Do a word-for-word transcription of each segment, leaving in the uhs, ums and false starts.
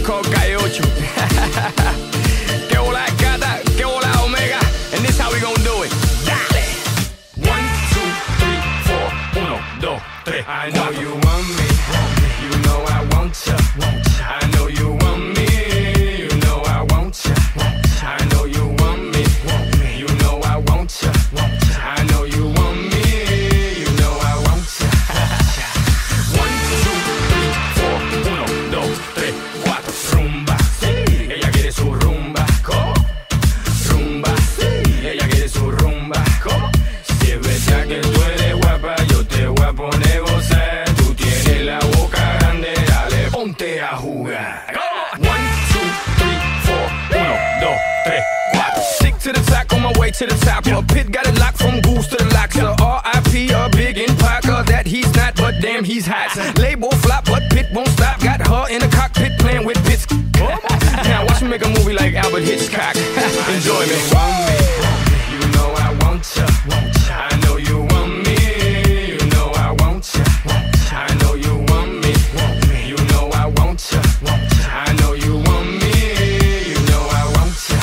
called Calle Que hola gata, que hola omega. And this how we gon' do it. Dale. One, two, three, four. Uno, dos, tres. I know you want me. You know I want ya. I know you want me. You know I want ya. I know you want me. You know I want ya. I know you want me. You know I want ya. One, two, three, four. Uno, dos, tres, cuatro. Rumba. Sí. Ella quiere su rumba. ¿Cómo? Rumba. Sí. Ella quiere su rumba. ¿Cómo? Si es verdad que tú eres guapa, yo te voy a poner gozar. Tú tienes la boca grande, dale, ponte a jugar. One, two, three, four. Uno, dos, tres, cuatro. Stick to the top, on my way to the top. A pit got it locked from goose to the locks. So R I P a big in Parker that he's not, but damn he's hot. Label flop, but Pit won't stop. Got her in the cockpit playing with bits. Now watch me make a movie like Albert Hitchcock. Enjoy me. You know I want ya. I know you want me. You know I want ya. I know you want me. You know I want ya. I know you want me. You know I want ya.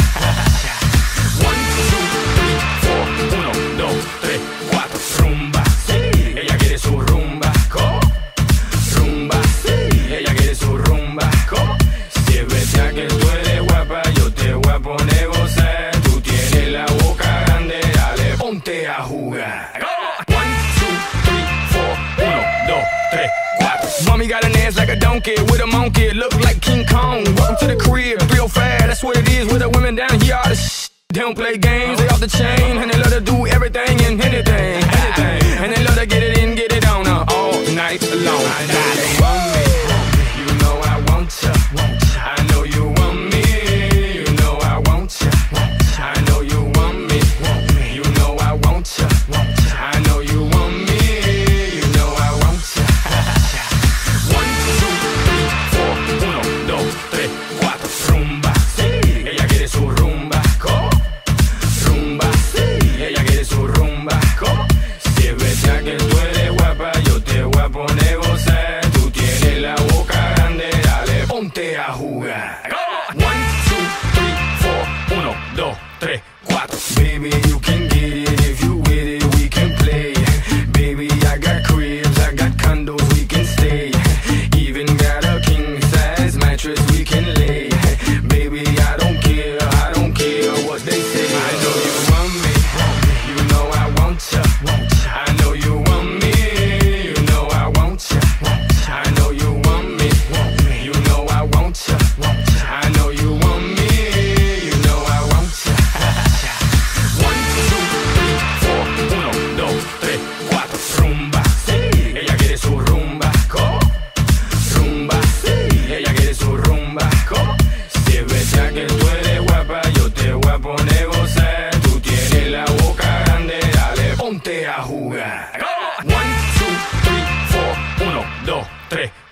One, two, three, four. Uno, dos, tres, cuatro. Rumba. Sí. Ella quiere su rumba. ¿Cómo? Rumba. Sí. Ella quiere su rumba. ¿Cómo? Si es verdad que tú eres guapa, yo te voy a poner gozar. Tú tienes la boca grande, dale, ponte a jugar. One, two, three, four. Uno, dos, tres, cuatro. Mommy got an ass like a donkey with a monkey. Look like King Kong. Welcome to the crib, real fast. That's what it is with the women down here. All the sh- They don't play games, they off the chain. And they love to do everything and anything, anything. And they love to get it in, get it on uh, all night long. I know you want me. You know I want ya. I know you want me. You know I want ya. I know you want me. You know I want ya. I know you want me. You know I want ya. One, two, three, four. Uno, dos, tres, cuatro. Rumba. Sí. Ella quiere su rumba. ¿Cómo? Rumba. Sí. Ella quiere su rumba. ¿Cómo? Si es verdad que tú eres guapa, yo te voy a poner gozar. Tú tienes la boca grande, dale, ponte a jugar. One, two, three, four. Uno, dos, tres, cuatro. Baby, you can get it if you with it, we can play. Baby, I got cribs, I got condos, we can stay. Even got a king size mattress we can lay. Baby, I don't care, I don't care what they say. I know you want me, you know I want ya. I know you want me, you know I want ya. I know you want me, you know I want ya. I know you want me, you know I want ya. One, two, three, four. Uno, dos, tres, cuatro. Rumba. Sí. Ella quiere su rumba. ¿Cómo? Rumba. Sí. Ella quiere su rumba. ¿Cómo? Si es verdad que tú eres guapa, yo te voy a poner gozar. Tú tienes la boca grande, dale, ponte a jugar. One, two, three, four. Uno, dos, tres,